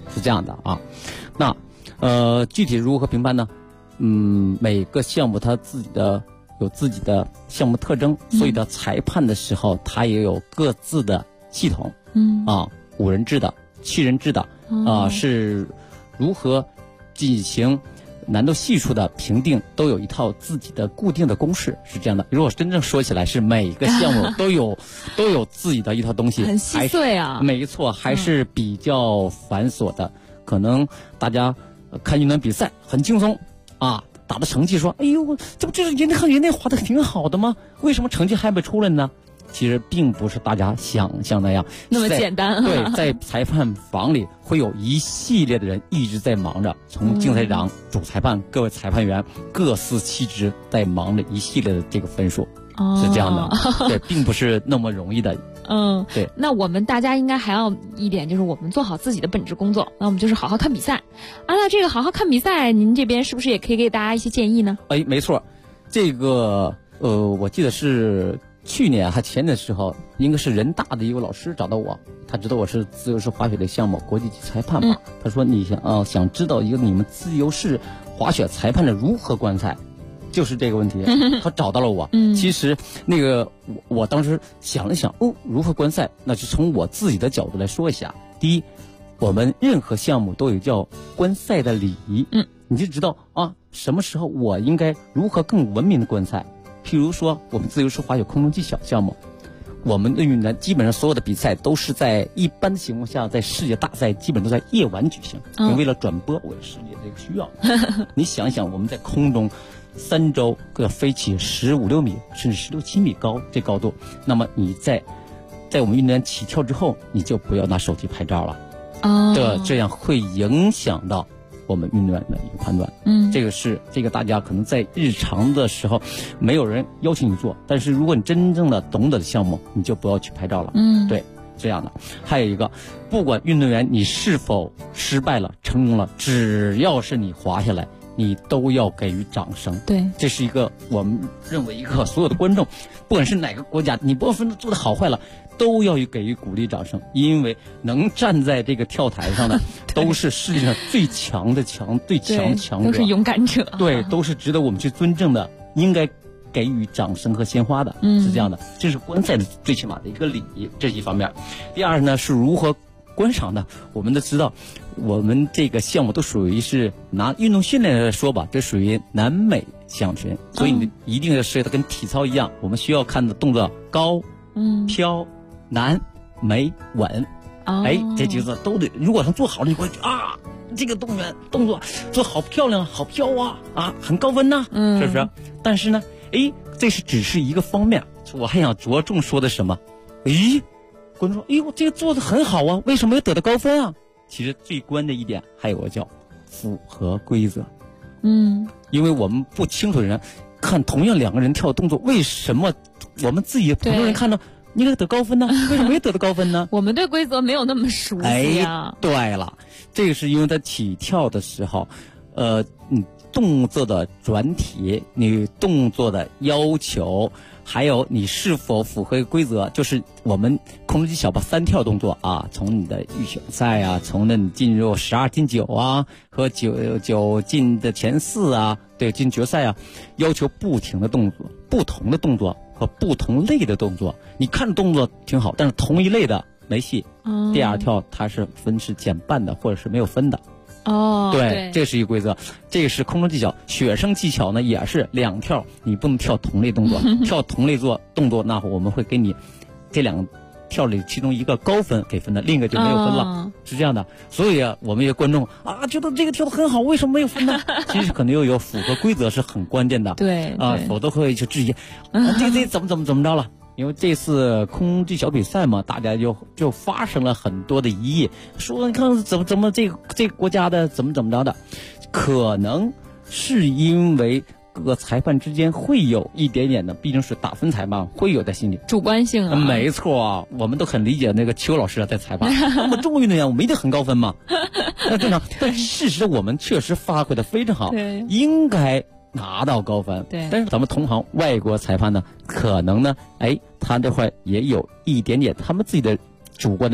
是这样的啊。那具体如何评判呢？每个项目它有自己的项目特征，所以到裁判的时候，它也有各自的系统。5人制的、7人制的是如何进行难度系数的评定，都有一套自己的固定的公式，是这样的。如果真正说起来，是每个项目都有自己的一套东西， 很细碎啊。 没错，还是比较繁琐的。可能大家看运动比赛很轻松啊，打的成绩说，哎呦，这不就是人家滑的挺好的吗？为什么成绩还没出来呢？其实并不是大家想象那样那么简单。 对，在裁判房里会有一系列的人一直在忙着，从竞赛长、主裁判、各位裁判员各司其职，在忙着一系列的这个分数，是这样的。对，并不是那么容易的。 对。那我们大家应该还要一点，就是我们做好自己的本职工作，那我们就是好好看比赛啊。那这个好好看比赛，您这边是不是也可以给大家一些建议呢？ 没错，这个我记得是去年还前年的时候，应该是人大的一个老师找到我，他知道我是自由式滑雪的项目国际级裁判嘛，他说你想知道一个你们自由式滑雪裁判的如何观赛，就是这个问题，他找到了我。其实那个我当时想了想，如何观赛，那就从我自己的角度来说一下。第一，我们任何项目都有叫观赛的礼仪，你就知道什么时候我应该如何更文明的观赛。譬如说我们自由式滑雪空中技巧项目，我们的运动员基本上所有的比赛都是在一般的情况下，在世界大赛基本都在夜晚举行，为了转播为世界这个需要。你想一想，我们在空中3周要飞起15、16米甚至16、17米高这高度，那么你在我们运动员起跳之后，你就不要拿手机拍照了，这样会影响到我们运动员的一个判断。这个大家可能在日常的时候没有人要求你做，但是如果你真正的懂得的项目，你就不要去拍照了。对，这样的。还有一个，不管运动员你是否失败了成功了，只要是你滑下来，你都要给予掌声。 对， 这是一个我们认为一个所有的观众，不管是哪个国家，你不要分做的好坏了，都要给予鼓励掌声，因为能站在这个跳台上的都是世界上最强的强者， 都是勇敢者。 对，都是值得我们去尊重的，应该给予掌声和鲜花的，是这样的。这是观赛的最起码的一个礼仪，这是一方面。第二呢，是如何观赏的。我们都知道，我们这个项目都属于是拿运动训练来说吧，这属于南美项群，所以你一定要是跟体操一样，我们需要看的动作高、飘、难、美、稳。这几个都得，如果能做好了，你会这个动作做好漂亮，好飘很高分呐，是不是？但是呢，这是只是一个方面，我还想着重说的什么？观众说，这个做的很好啊，为什么要得到高分啊？其实最关键的一点还有个叫符合规则。因为我们不清楚的人看同样2个人跳动作，为什么我们自己普通人看到应该得高分呢？为什么没得到高分呢？ 我们对规则没有那么熟悉啊。 对了，这个是因为在起跳的时候，动作的转体，你动作的要求，还有你是否符合规则，就是我们空中技巧把3跳动作从你的预选赛从你进入12进9和9进的前4对，进决赛要求不同的动作和不同类的动作。你看动作挺好，但是同一类的没戏。第2跳它是分是减半的，或者是没有分的。对，这是一个规则。这个是空中技巧。雪生技巧呢也是2跳，你不能跳同类动作，跳同类动作，那我们会给你这2个跳里其中一个高分给分的，另一个就没有分了，是这样的。所以我们有观众觉得这个跳得很好，为什么没有分呢？其实可能有符合规则是很关键的。 对否则会去质疑这怎么着了。因为这次空技巧比赛嘛，大家就发生了很多的疑义，说你看怎么这个国家的怎么着的，可能是因为各个裁判之间会有一点点的，毕竟是打分裁判，会有在心里主观性没错我们都很理解那个邱老师在裁判，那么中国运动员我们一定很高分嘛，那正常。但事实我们确实发挥的非常好，应该拿到高分。 对， 但是咱们同行外国裁判呢，可能呢他这块也有一点点他们自己的主观的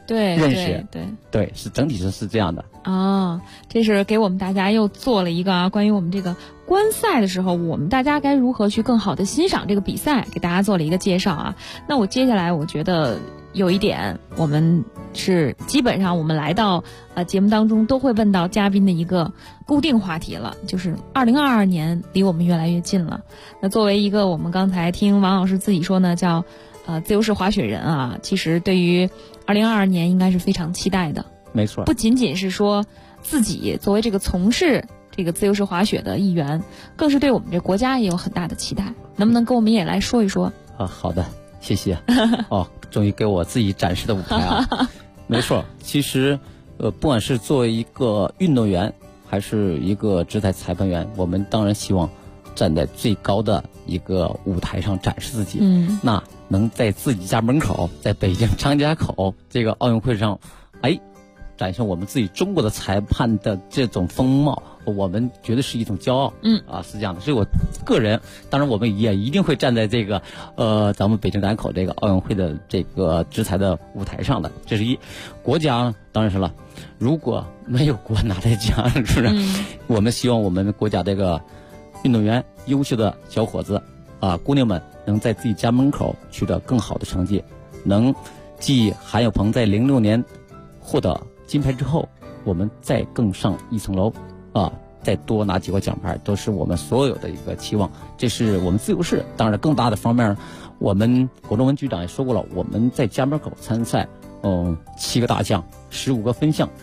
认识， 对， 是整体是这样的。 这是给我们大家又做了一个关于我们这个观赛的时候，我们大家该如何去更好的欣赏这个比赛，给大家做了一个介绍啊。那我接下来我觉得有一点，我们是基本上我们来到节目当中都会问到嘉宾的一个固定话题了，就是2022年离我们越来越近了。那作为一个我们刚才听王老师自己说呢，叫自由式滑雪人啊，其实对于2022年应该是非常期待的。 没错， 不仅仅是说自己作为这个从事这个自由式滑雪的一员，更是对我们这国家也有很大的期待。能不能跟我们也来说一说？ 好的，谢谢。终于给我自己展示的舞台啊！没错，其实不管是作为一个运动员，还是一个执裁裁判员，我们当然希望站在最高的一个舞台上展示自己。那能在自己家门口，在北京张家口这个奥运会上，展现我们自己中国的裁判的这种风貌，我们觉得是一种骄傲。是这样的。所以我个人，当然我们也一定会站在这个咱们北京港口这个奥运会的这个执裁的舞台上的。这是一。国奖当然是了，如果没有国拿的奖，是不是？我们希望我们国家这个运动员、优秀的小伙子姑娘们能在自己家门口取得更好的成绩，能继韩晓鹏在06年获得金牌之后，我们再更上一层楼再多拿几个奖牌，都是我们所有的一个期望。这是我们自由式。当然更大的方面，我们国中文局长也说过了，我们在家门口参赛7个大项，15个分项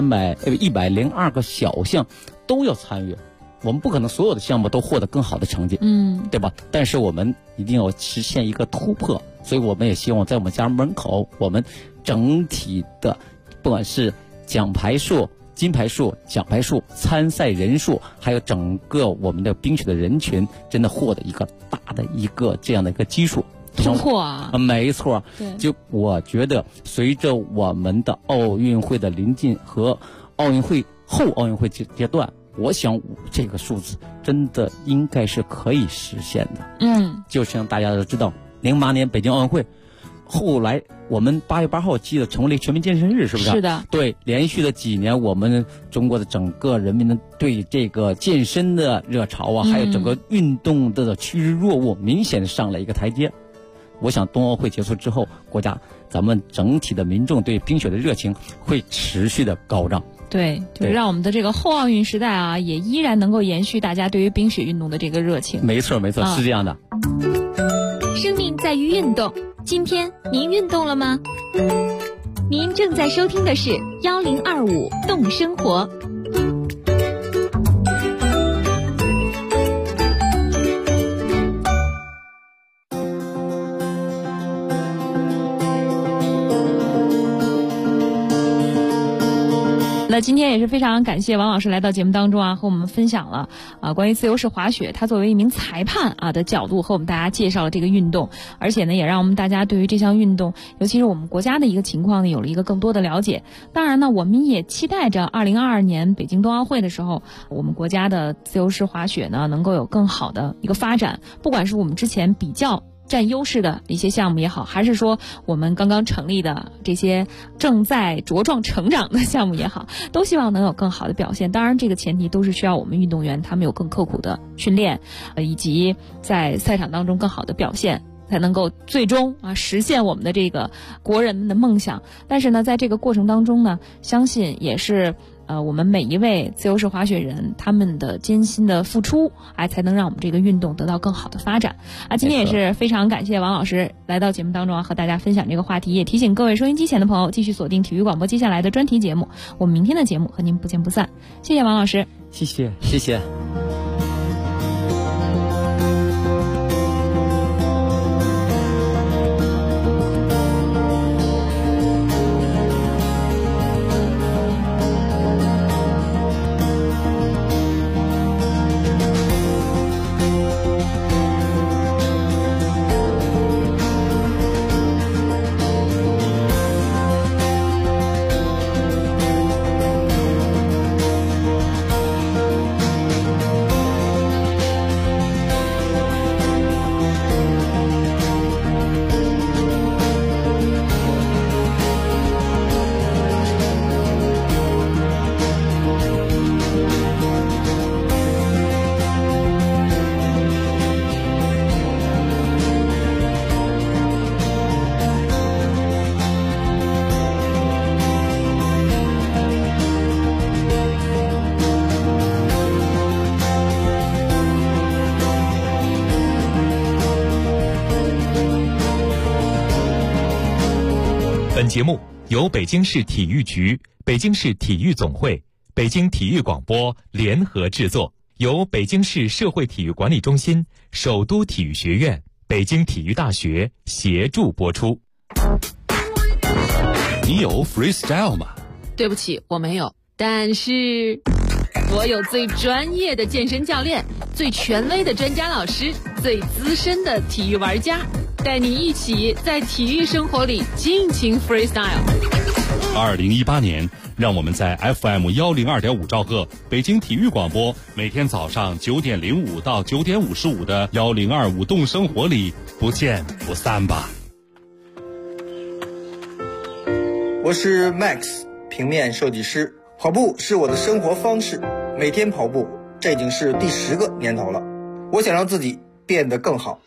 ，102个小项都要参与。我们不可能所有的项目都获得更好的成绩，对吧？但是我们一定要实现一个突破，所以我们也希望在我们家门口，我们整体的不管是奖牌数、金牌数、奖牌数、参赛人数，还有整个我们的冰雪的人群，真的获得一个大的一个这样的一个基数突破啊！ 没错，就我觉得随着我们的奥运会的临近和奥运会后奥运会阶段，我想这个数字真的应该是可以实现的。就像大家都知道，08年北京奥运会。后来我们8月8号记得成为了全民健身日，是不是？ 是的。 对，连续的几年，我们中国的整个人民的对这个健身的热潮还有整个运动的趋之若鹜，明显上了一个台阶。我想冬奥会结束之后，国家咱们整体的民众对冰雪的热情会持续的高涨。 对，就是让我们的这个后奥运时代也依然能够延续大家对于冰雪运动的这个热情。 没错，是这样的。 生命在于运动。今天您运动了吗？您正在收听的是1025动生活。 那今天也是非常感谢王老师来到节目当中和我们分享了关于自由式滑雪，他作为一名裁判的角度和我们大家介绍了这个运动，而且呢也让我们大家对于这项运动，尤其是我们国家的一个情况呢有了一个更多的了解。当然呢我们也期待着2022年北京冬奥会的时候，我们国家的自由式滑雪呢能够有更好的一个发展，不管是我们之前比较占优势的一些项目也好，还是说我们刚刚成立的这些正在茁壮成长的项目也好，都希望能有更好的表现。当然这个前提都是需要我们运动员他们有更刻苦的训练以及在赛场当中更好的表现，才能够最终实现我们的这个国人们的梦想。但是呢在这个过程当中呢，相信也是我们每一位自由式滑雪人他们的艰辛的付出才能让我们这个运动得到更好的发展今天也是非常感谢王老师来到节目当中和大家分享这个话题，也提醒各位收音机前的朋友继续锁定体育广播接下来的专题节目，我们明天的节目和您不见不散。谢谢王老师。 谢谢。 本节目由北京市体育局、北京市体育总会、北京体育广播联合制作，由北京市社会体育管理中心、首都体育学院、北京体育大学协助播出。 你有 freestyle 吗？ 对不起，我没有，但是我有最专业的健身教练，最权威的专家老师，最资深的体育玩家，带你一起在体育生活里尽情 freestyle。 2018年，让我们在 FM 102.5兆赫北京体育广播，每天早上9点05到9点55的1025动生活里不见不散吧。 我是 Max， 平面设计师。跑步是我的生活方式，每天跑步，这已经是第10个年头了。我想让自己变得更好。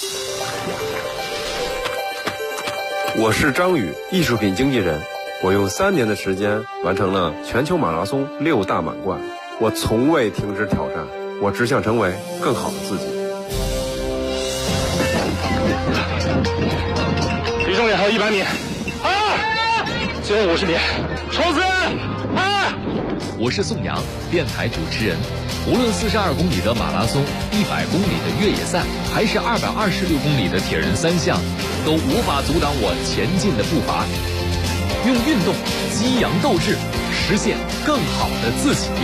我是张宇，艺术品经纪人。我用3年的时间完成了全球马拉松6大满贯。我从未停止挑战，我只想成为更好的自己。 离终点还有100米，最后50米，冲刺！ 我是宋阳，电台主持人。无论42公里的马拉松、100公里的越野赛，还是226公里的铁人3项，都无法阻挡我前进的步伐。用运动激扬斗志，实现更好的自己。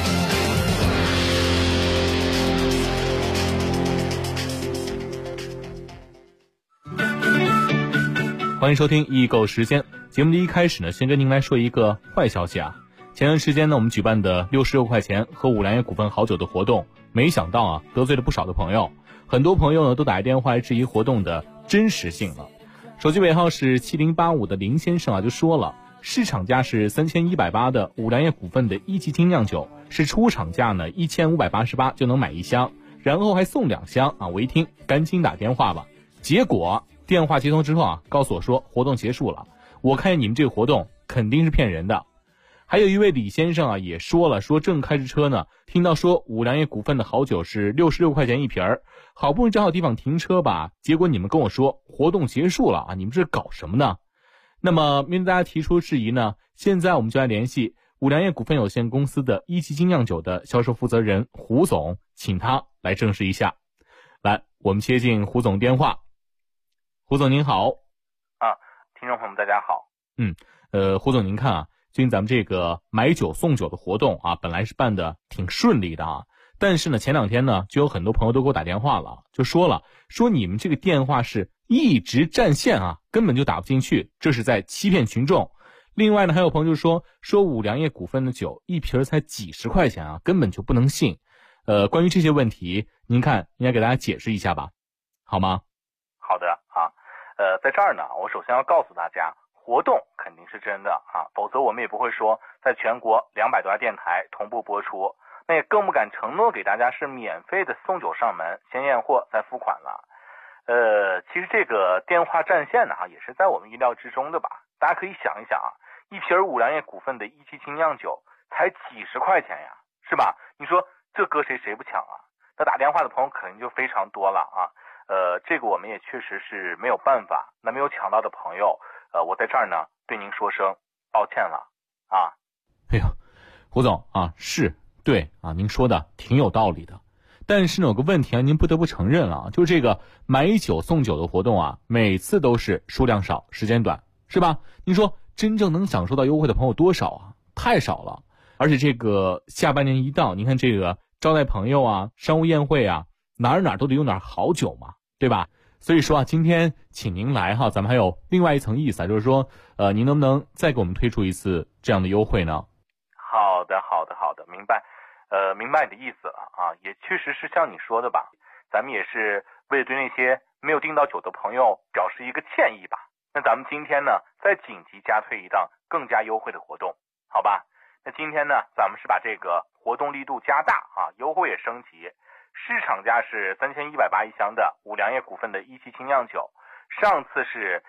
欢迎收听易购时间。节目的一开始呢，先跟您来说一个坏消息啊。前段时间呢，我们举办的66块钱喝五粮液股份好酒的活动，没想到啊，得罪了不少的朋友。很多朋友呢，都打来电话来质疑活动的真实性了。手机尾号是7085的林先生啊，就说了，市场价是3180的五粮液股份的1级精酿酒，是出厂价呢1588就能买1箱，然后还送2箱啊！我一听，赶紧打电话吧。结果电话接通之后啊，告诉我说活动结束了。我看见你们这个活动肯定是骗人的。还有一位李先生啊，也说了，说正开着车呢，听到说五粮液股份的好酒是66块钱一瓶儿，好不容易找好地方停车吧，结果你们跟我说活动结束了啊，你们这搞什么呢？那么面对大家提出质疑呢，现在我们就来联系五粮液股份有限公司的1级精酿酒的销售负责人胡总，请他来证实一下。来，我们接进胡总电话。胡总您好。 听众朋友们大家好。 胡总您看啊，最近咱们这个买酒送酒的活动啊，本来是办的挺顺利的啊，但是呢前2天呢，就有很多朋友都给我打电话了，就说了，说你们这个电话是一直占线啊，根本就打不进去，这是在欺骗群众。另外呢，还有朋友就说五粮液股份的酒一瓶才几十块钱啊，根本就不能信。关于这些问题，您看应该给大家解释一下吧，好吗？ 好的啊，在这儿呢，我首先要告诉大家，活动肯定是真的啊，否则我们也不会说在全国200多家电台同步播出，那也更不敢承诺给大家是免费的送酒上门，先验货再付款了。其实这个电话占线呢，也是在我们意料之中的吧。大家可以想一想啊，一瓶五粮液股份的1级精酿酒才几十块钱呀，是吧？你说这搁谁不抢啊？那打电话的朋友肯定就非常多了啊。这个我们也确实是没有办法。那没有抢到的朋友，我在这儿呢对您说声抱歉了啊。 哎呀，胡总啊，是对啊，您说的挺有道理的。但是呢，有个问题啊，您不得不承认了啊，就是这个买酒送酒的活动啊，每次都是数量少，时间短，是吧？您说真正能享受到优惠的朋友多少啊？太少了。而且这个下半年一到，您看这个招待朋友啊，商务宴会啊，哪儿都得用点好酒嘛，对吧？所以说啊，今天请您来哈，咱们还有另外一层意思啊，就是说，您能不能再给我们推出一次这样的优惠呢？ 好的，明白。明白你的意思了啊，也确实是像你说的吧，咱们也是为了对那些没有订到酒的朋友表示一个歉意吧。那咱们今天呢，再紧急加推一档更加优惠的活动，好吧？那今天呢，咱们是把这个活动力度加大啊，优惠也升级。市场价是3180一箱的五粮液股份的1级精酿酒，上次是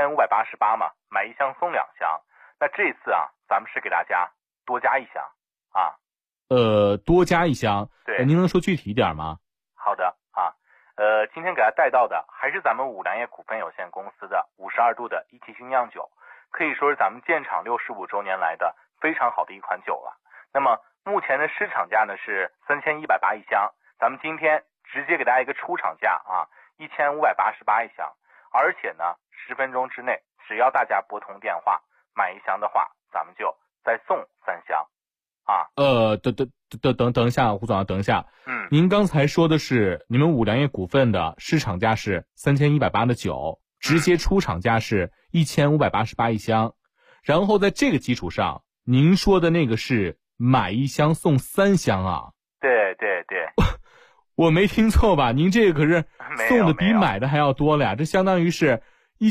1588嘛，买1箱送2箱。那这次啊，咱们是给大家多加1箱啊。 多加1箱， 对， 您能说具体一点吗？ 好的啊，今天给大家带到的还是咱们五粮液股份有限公司的52度的1级精酿酒， 可以说是咱们建厂65周年来的非常好的一款酒了。那么目前的市场价呢是3180一箱，咱们今天直接给大家一个出厂价啊，1588一箱，而且呢10分钟之内，只要大家拨通电话买一箱的话，咱们就再送3箱啊。 等一下，胡总，等一下。您刚才说的是你们五粮液股份的市场价是3180的酒，直接出厂价是1588一箱，然后在这个基础上，您说的那个是买一箱送3箱啊？ 对对对， 我没听错吧？您这个可是送的比买的还要多了呀，这相当于是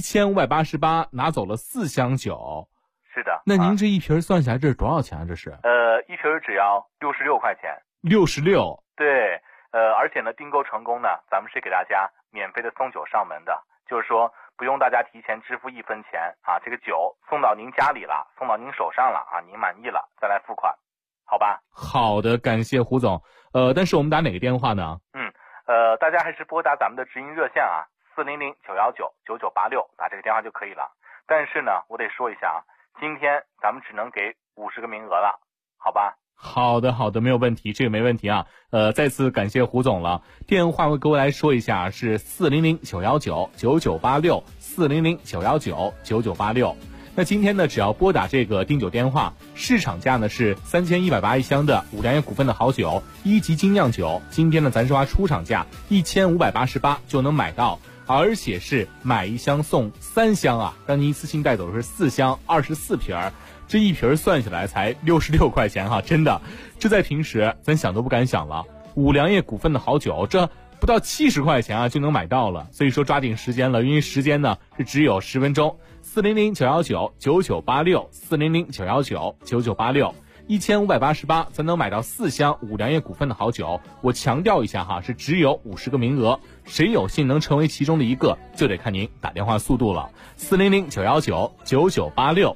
1588拿走了4箱酒。 是的。 那您这一瓶算下来这是多少钱啊？这是？ 一瓶只要66块钱。 66。 对，而且呢，订购成功呢，咱们是给大家免费的送酒上门的，就是说不用大家提前支付1分钱啊，这个酒送到您家里了，送到您手上了啊，您满意了再来付款，好吧？ 好的，感谢胡总。但是我们打哪个电话呢？ 大家还是拨打咱们的直营热线啊，400-919-9986，打这个电话就可以了。但是呢，我得说一下啊，今天咱们只能给50个名额了，好吧？ 好的，没有问题，这个没问题啊。再次感谢胡总了。电话我各位来说一下，是400-919-9986 400-919-9986。那今天呢，只要拨打这个订酒电话，市场价呢是3180一箱的五粮液股份的好酒1级精酿酒，今天呢咱是花出厂价1588就能买到，而且是买一箱送3箱啊，让您一次性带走的是4箱24瓶儿。这一瓶算下来才66块钱哈，真的，这在平时咱想都不敢想了。五粮液股份的好酒，这不到70块钱啊就能买到了，所以说抓紧时间了，因为时间呢是只有10分钟。400-919-9986 400-919-9986 1588才能买到4箱五粮液股份的好酒。我强调一下哈，是只有50个名额，谁有幸能成为其中的一个，就得看您打电话速度了。400-919-9986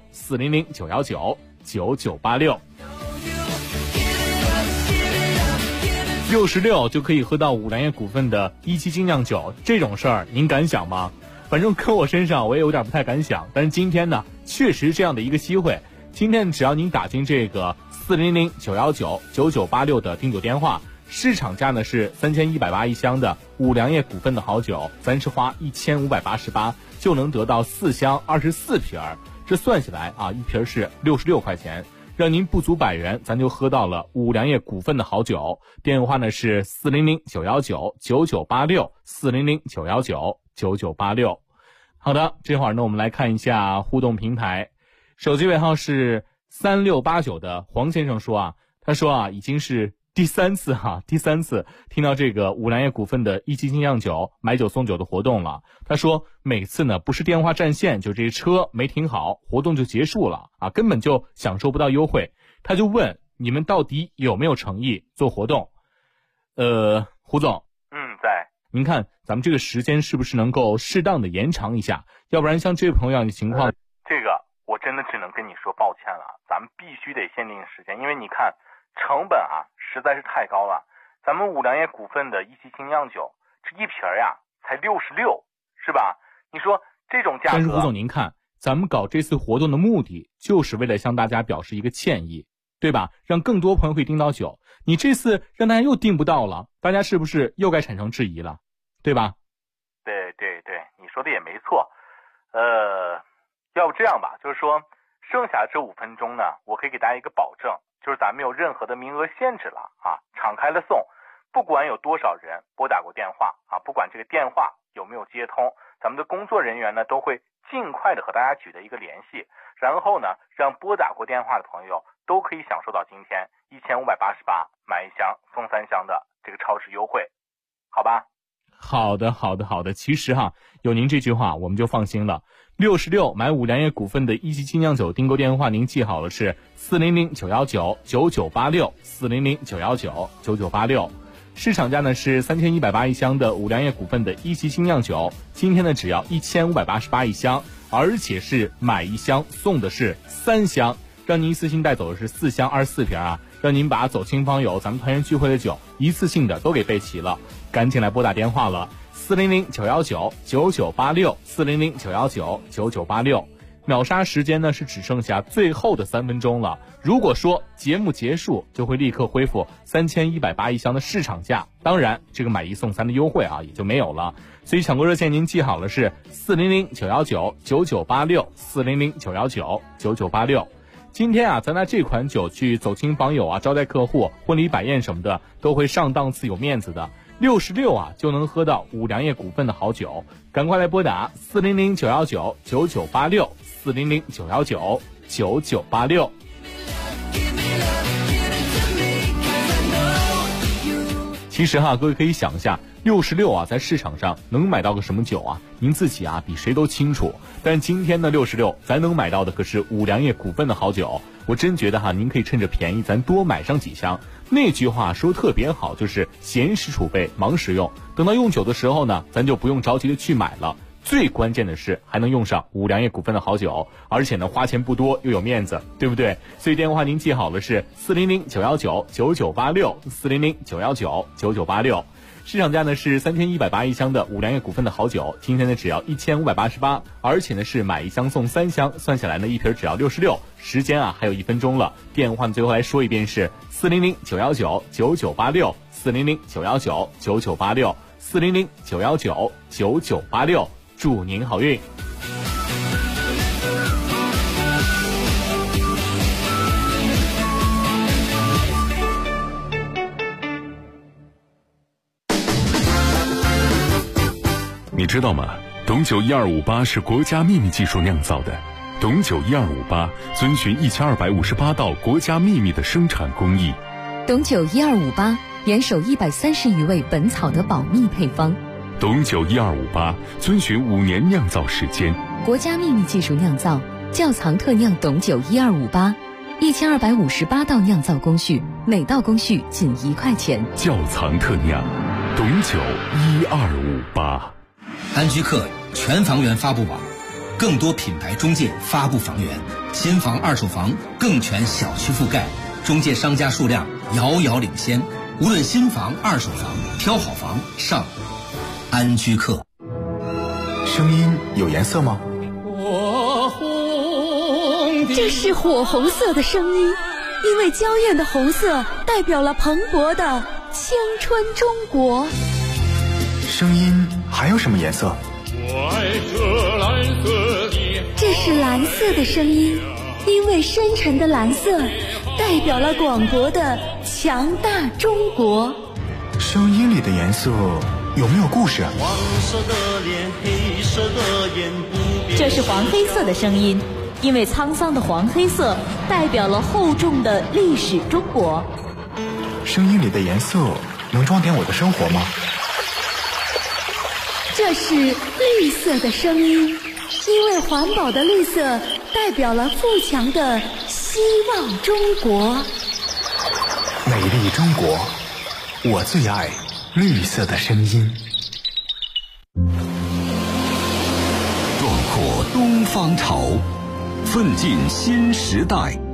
400-919-9986 66就可以喝到五粮液股份的1级精酿酒，这种事儿您敢想吗？反正搁我身上我也有点不太敢想，但是今天呢确实这样的一个机会。今天只要您打进这个400-919-9986的订酒电话，市场价呢是3180一箱的五粮液股份的好酒，咱是花1588就能得到4箱24瓶儿，这算下来啊，一瓶是66块钱，让您不足100元，咱就喝到了五粮液股份的好酒。电话呢是400-919-9986 400-919-9986。好的，这会儿呢我们来看一下互动平台。手机尾号是3689的黄先生说啊，他说啊，已经是第三次听到这个五粮液股份的1级精酿酒买酒送酒的活动了。他说每次呢不是电话占线，就这车没停好，活动就结束了啊，根本就享受不到优惠。他就问你们到底有没有诚意做活动？胡总， 在。 您看咱们这个时间是不是能够适当的延长一下？要不然像这位朋友的情况， 这个我真的只能跟你说抱歉了，咱们必须得限定时间，因为你看成本啊实在是太高了。咱们五粮液股份的1级精酿酒，这一瓶呀才66，是吧？你说这种价格。 但是胡总您看，咱们搞这次活动的目的就是为了向大家表示一个歉意，对吧？让更多朋友可以订到酒。你这次让大家又订不到了，大家是不是又该产生质疑了，对吧？ 对，你说的也没错。要不这样吧，就是说剩下这5分钟呢，我可以给大家一个保证，就是咱没有任何的名额限制了啊，敞开了送，不管有多少人拨打过电话啊，不管这个电话有没有接通，咱们的工作人员呢都会尽快的和大家取得一个联系，然后呢让拨打过电话的朋友都可以享受到今天1588买1箱送3箱的这个超值优惠，好吧？ 好的。其实哈，有您这句话我们就放心了。66买五粮液股份的1级精酿酒订购电话您记好了，是400-919-9986 400-919-9986。市场价呢是3180一箱的五粮液股份的1级精酿酒，今天呢只要1588一箱，而且是买1箱送的是3箱，让您一次性带走的是4箱24瓶啊，让您把走亲访友咱们团圆聚会的酒一次性的都给备齐了。赶紧来拨打电话了，400-919-9986 400-919-9986。 秒杀时间呢是只剩下最后的3分钟了。如果说节目结束，就会立刻恢复3180一箱的市场价，当然这个买1送3的优惠啊也就没有了。所以抢购热线您记好了是400-919-9986，400-919-9986。今天啊，咱拿这款酒去走亲访友啊，招待客户、婚礼摆宴什么的，都会上档次有面子的。66啊就能喝到五粮液股份的好酒，赶快来拨打400-919-9986，400-919-9986。其实各位可以想一下，66啊在市场上能买到个什么酒啊？您自己比谁都清楚。但今天的66，咱能买到的可是五粮液股份的好酒。我真觉得您可以趁着便宜，咱多买上几箱。那句话说特别好，就是闲时储备，忙时用。等到用酒的时候呢，咱就不用着急的去买了。最关键的是还能用上五粮液股份的好酒，而且呢花钱不多又有面子，对不对？所以电话您记好了是400-919-9986，400-919-9986。市场价呢是3180一箱的五粮液股份的好酒，今天呢只要1588，而且呢是买1箱送3箱，算下来呢一瓶只要66。时间还有1分钟了，电话最后来说一遍是400-919-9986，400-919-9986，400-919-9986。祝您好运。 你知道吗？董酒1258是国家秘密技术酿造的。董酒1258遵循1258道国家秘密的生产工艺。 董酒1258严守130余位本草的保密配方。 董酒1258遵循5年酿造时间， 国家秘密技术酿造，窖藏特酿董酒1258，1258道酿造工序，每道工序仅1块钱。 窖藏特酿，董酒1258。 安居客全房源发布网，更多品牌中介发布房源，新房二手房更全小区覆盖，中介商家数量遥遥领先。无论新房二手房，挑好房上安居客。 声音有颜色吗？ 这是火红色的声音，因为娇艳的红色代表了蓬勃的青春中国。 声音还有什么颜色？ 这是蓝色的声音，因为深沉的蓝色代表了广博的强大中国。 声音里的颜色有没有故事？ 黄色的脸，黑色的眼， 这是黄黑色的声音，因为沧桑的黄黑色代表了厚重的历史中国。 声音里的颜色能装点我的生活吗？ 这是绿色的声音，因为环保的绿色代表了富强的希望中国。 美丽中国，我最爱绿色的声音。 壮阔东方潮，奋进新时代。